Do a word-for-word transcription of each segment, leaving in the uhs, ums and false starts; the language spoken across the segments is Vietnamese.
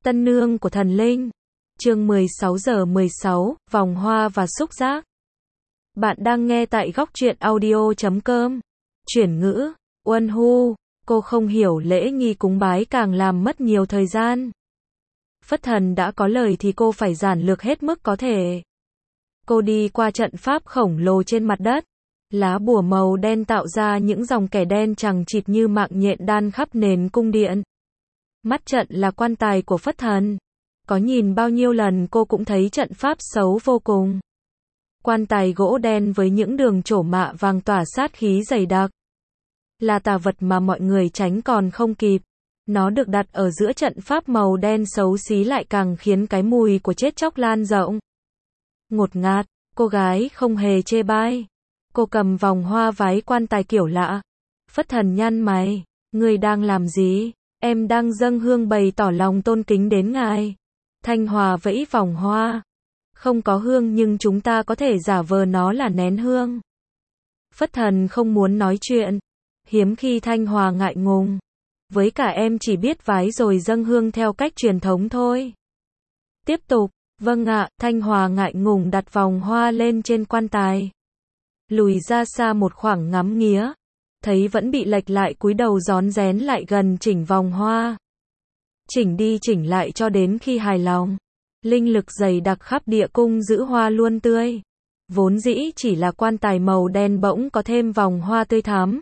Tân nương của thần linh. Chương mười sáu giờ mười sáu, vòng hoa và xúc giác. Bạn đang nghe tại góc truyện audio chấm com. Chuyển ngữ, Uân Hu, cô không hiểu lễ nghi cúng bái càng làm mất nhiều thời gian. Phất Thần đã có lời thì cô phải giản lược hết mức có thể. Cô đi qua trận pháp khổng lồ trên mặt đất. Lá bùa màu đen tạo ra những dòng kẻ đen chằng chịt như mạng nhện đan khắp nền cung điện. Mắt trận là quan tài của Phất Thần. Có nhìn bao nhiêu lần cô cũng thấy trận pháp xấu vô cùng. Quan tài gỗ đen với những đường trổ mạ vàng tỏa sát khí dày đặc. Là tà vật mà mọi người tránh còn không kịp. Nó được đặt ở giữa trận pháp màu đen xấu xí lại càng khiến cái mùi của chết chóc lan rộng. Ngột ngạt, cô gái không hề chê bai. Cô cầm vòng hoa vái quan tài kiểu lạ. Phất Thần nhăn mày, người đang làm gì? Em đang dâng hương bày tỏ lòng tôn kính đến ngài. Thanh Hòa vẫy vòng hoa. Không có hương nhưng chúng ta có thể giả vờ nó là nén hương. Phất Thần không muốn nói chuyện. Hiếm khi Thanh Hòa ngại ngùng. Với cả em chỉ biết vái rồi dâng hương theo cách truyền thống thôi. Tiếp tục, vâng ạ, Thanh Hòa ngại ngùng đặt vòng hoa lên trên quan tài. Lùi ra xa một khoảng ngắm nghía. Thấy vẫn bị lệch lại cúi đầu rón rén lại gần chỉnh vòng hoa. Chỉnh đi chỉnh lại cho đến khi hài lòng. Linh lực dày đặc khắp địa cung giữ hoa luôn tươi. Vốn dĩ chỉ là quan tài màu đen bỗng có thêm vòng hoa tươi thắm.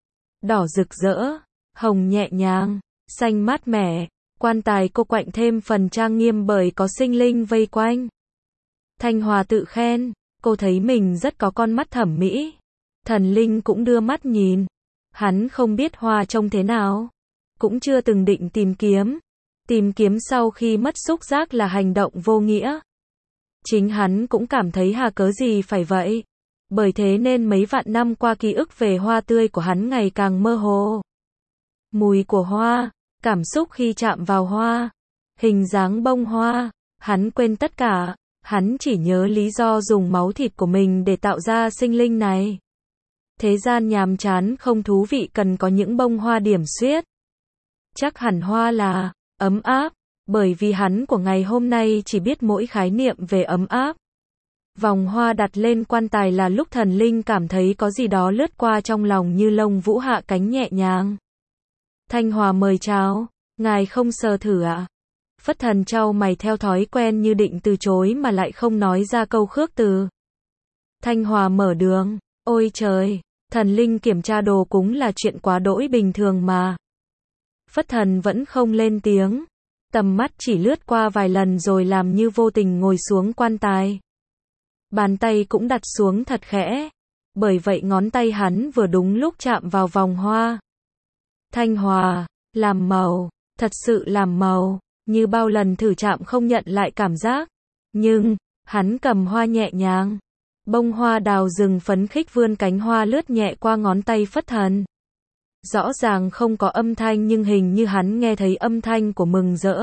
Đỏ rực rỡ, hồng nhẹ nhàng, xanh mát mẻ. Quan tài cô quạnh thêm phần trang nghiêm bởi có sinh linh vây quanh. Thanh Hòa tự khen, cô thấy mình rất có con mắt thẩm mỹ. Thần linh cũng đưa mắt nhìn. Hắn không biết hoa trông thế nào. Cũng chưa từng định tìm kiếm. Tìm kiếm sau khi mất xúc giác là hành động vô nghĩa. Chính hắn cũng cảm thấy hà cớ gì phải vậy. Bởi thế nên mấy vạn năm qua ký ức về hoa tươi của hắn ngày càng mơ hồ. Mùi của hoa, cảm xúc khi chạm vào hoa, hình dáng bông hoa, hắn quên tất cả. Hắn chỉ nhớ lý do dùng máu thịt của mình để tạo ra sinh linh này. Thế gian nhàm chán không thú vị cần có những bông hoa điểm xuyết. Chắc hẳn hoa là ấm áp, bởi vì hắn của ngày hôm nay chỉ biết mỗi khái niệm về ấm áp. Vòng hoa đặt lên quan tài là lúc thần linh cảm thấy có gì đó lướt qua trong lòng như lông vũ hạ cánh nhẹ nhàng. Thanh Hòa mời chào, ngài không sờ thử ạ? À? Phất Thần trao mày theo thói quen như định từ chối mà lại không nói ra câu khước từ. Thanh Hòa mở đường, ôi trời, thần linh kiểm tra đồ cúng là chuyện quá đỗi bình thường mà. Phất Thần vẫn không lên tiếng, tầm mắt chỉ lướt qua vài lần rồi làm như vô tình ngồi xuống quan tài. Bàn tay cũng đặt xuống thật khẽ, bởi vậy ngón tay hắn vừa đúng lúc chạm vào vòng hoa. Thanh Hòa, làm màu, thật sự làm màu, như bao lần thử chạm không nhận lại cảm giác. Nhưng, hắn cầm hoa nhẹ nhàng. Bông hoa đào rừng phấn khích vươn cánh hoa lướt nhẹ qua ngón tay Phất Thần. Rõ ràng không có âm thanh nhưng hình như hắn nghe thấy âm thanh của mừng rỡ.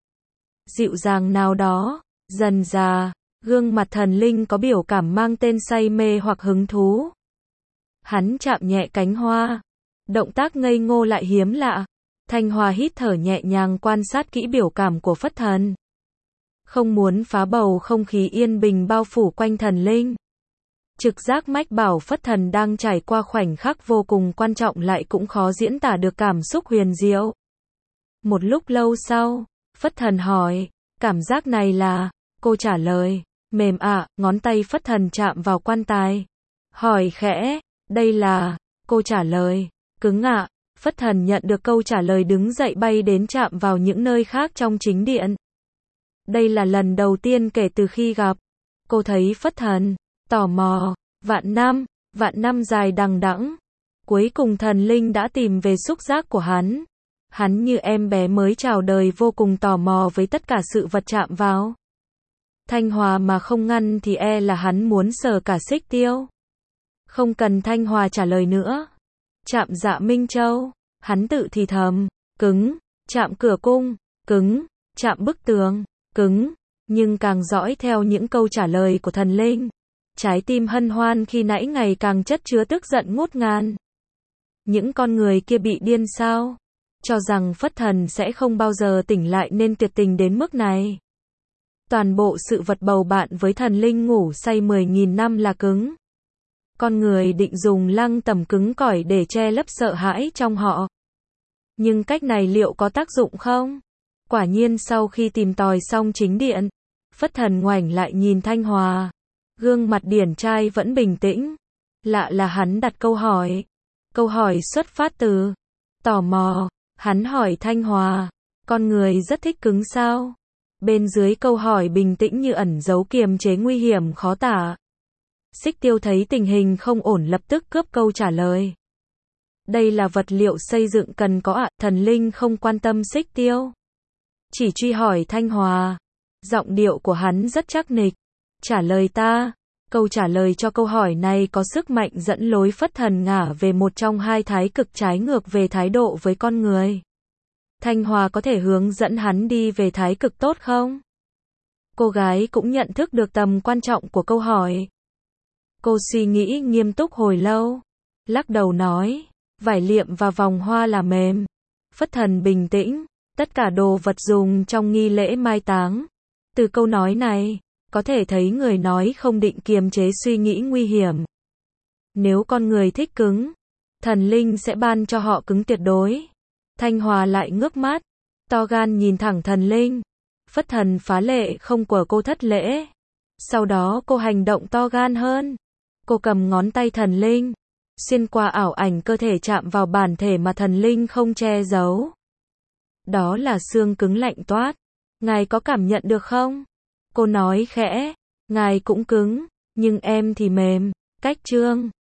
Dịu dàng nào đó, dần dà, gương mặt thần linh có biểu cảm mang tên say mê hoặc hứng thú. Hắn chạm nhẹ cánh hoa. Động tác ngây ngô lại hiếm lạ. Thanh Hòa hít thở nhẹ nhàng quan sát kỹ biểu cảm của Phất Thần. Không muốn phá bầu không khí yên bình bao phủ quanh thần linh. Trực giác mách bảo Phất Thần đang trải qua khoảnh khắc vô cùng quan trọng lại cũng khó diễn tả được cảm xúc huyền diệu. Một lúc lâu sau, Phất Thần hỏi, cảm giác này là, cô trả lời, mềm ạ, ngón tay Phất Thần chạm vào quan tài. Hỏi khẽ, đây là, cô trả lời, cứng ạ. Phất Thần nhận được câu trả lời đứng dậy bay đến chạm vào những nơi khác trong chính điện. Đây là lần đầu tiên kể từ khi gặp. Cô thấy Phất Thần, tò mò, vạn năm, vạn năm dài đằng đẵng. Cuối cùng thần linh đã tìm về xúc giác của hắn. Hắn như em bé mới chào đời vô cùng tò mò với tất cả sự vật chạm vào. Thanh Hòa mà không ngăn thì e là hắn muốn sờ cả xích tiêu. Không cần Thanh Hòa trả lời nữa. Chạm Dạ Minh Châu, hắn tự thì thầm, cứng, chạm cửa cung, cứng, chạm bức tường, cứng, nhưng càng dõi theo những câu trả lời của thần linh. Trái tim hân hoan khi nãy ngày càng chất chứa tức giận ngút ngàn. Những con người kia bị điên sao? cho rằng Phất Thần sẽ không bao giờ tỉnh lại nên tuyệt tình đến mức này. Toàn bộ sự vật bầu bạn với thần linh ngủ say mười nghìn năm là cứng. Con người định dùng lăng tẩm cứng cỏi để che lấp sợ hãi trong họ. Nhưng cách này liệu có tác dụng không? Quả nhiên sau khi tìm tòi xong chính điện, Phất Thần ngoảnh lại nhìn Thanh Hòa. Gương mặt điển trai vẫn bình tĩnh. Lạ là hắn đặt câu hỏi. Câu hỏi xuất phát từ tò mò. Hắn hỏi Thanh Hòa, con người rất thích cứng sao? Bên dưới câu hỏi bình tĩnh như ẩn giấu kiềm chế nguy hiểm khó tả. Xích Tiêu thấy tình hình không ổn lập tức cướp câu trả lời. Đây là vật liệu xây dựng cần có ạ, thần linh không quan tâm Xích Tiêu. Chỉ truy hỏi Thanh Hòa. Giọng điệu của hắn rất chắc nịch. Trả lời ta. Câu trả lời cho câu hỏi này có sức mạnh dẫn lối Phất Thần ngả về một trong hai thái cực trái ngược về thái độ với con người. Thanh Hòa có thể hướng dẫn hắn đi về thái cực tốt không? Cô gái cũng nhận thức được tầm quan trọng của câu hỏi. Cô suy nghĩ nghiêm túc hồi lâu. Lắc đầu nói, vải liệm và vòng hoa là mềm. Phất Thần bình tĩnh, tất cả đồ vật dùng trong nghi lễ mai táng. Từ câu nói này, có thể thấy người nói không định kiềm chế suy nghĩ nguy hiểm. Nếu con người thích cứng, thần linh sẽ ban cho họ cứng tuyệt đối. Thanh Hòa lại ngước mắt, to gan nhìn thẳng thần linh. Phất Thần phá lệ không của cô thất lễ. Sau đó cô hành động to gan hơn. Cô cầm ngón tay thần linh, xuyên qua ảo ảnh cơ thể chạm vào bản thể mà thần linh không che giấu. Đó là xương cứng lạnh toát. Ngài có cảm nhận được không? Cô nói khẽ, ngài cũng cứng, nhưng em thì mềm. Cách chương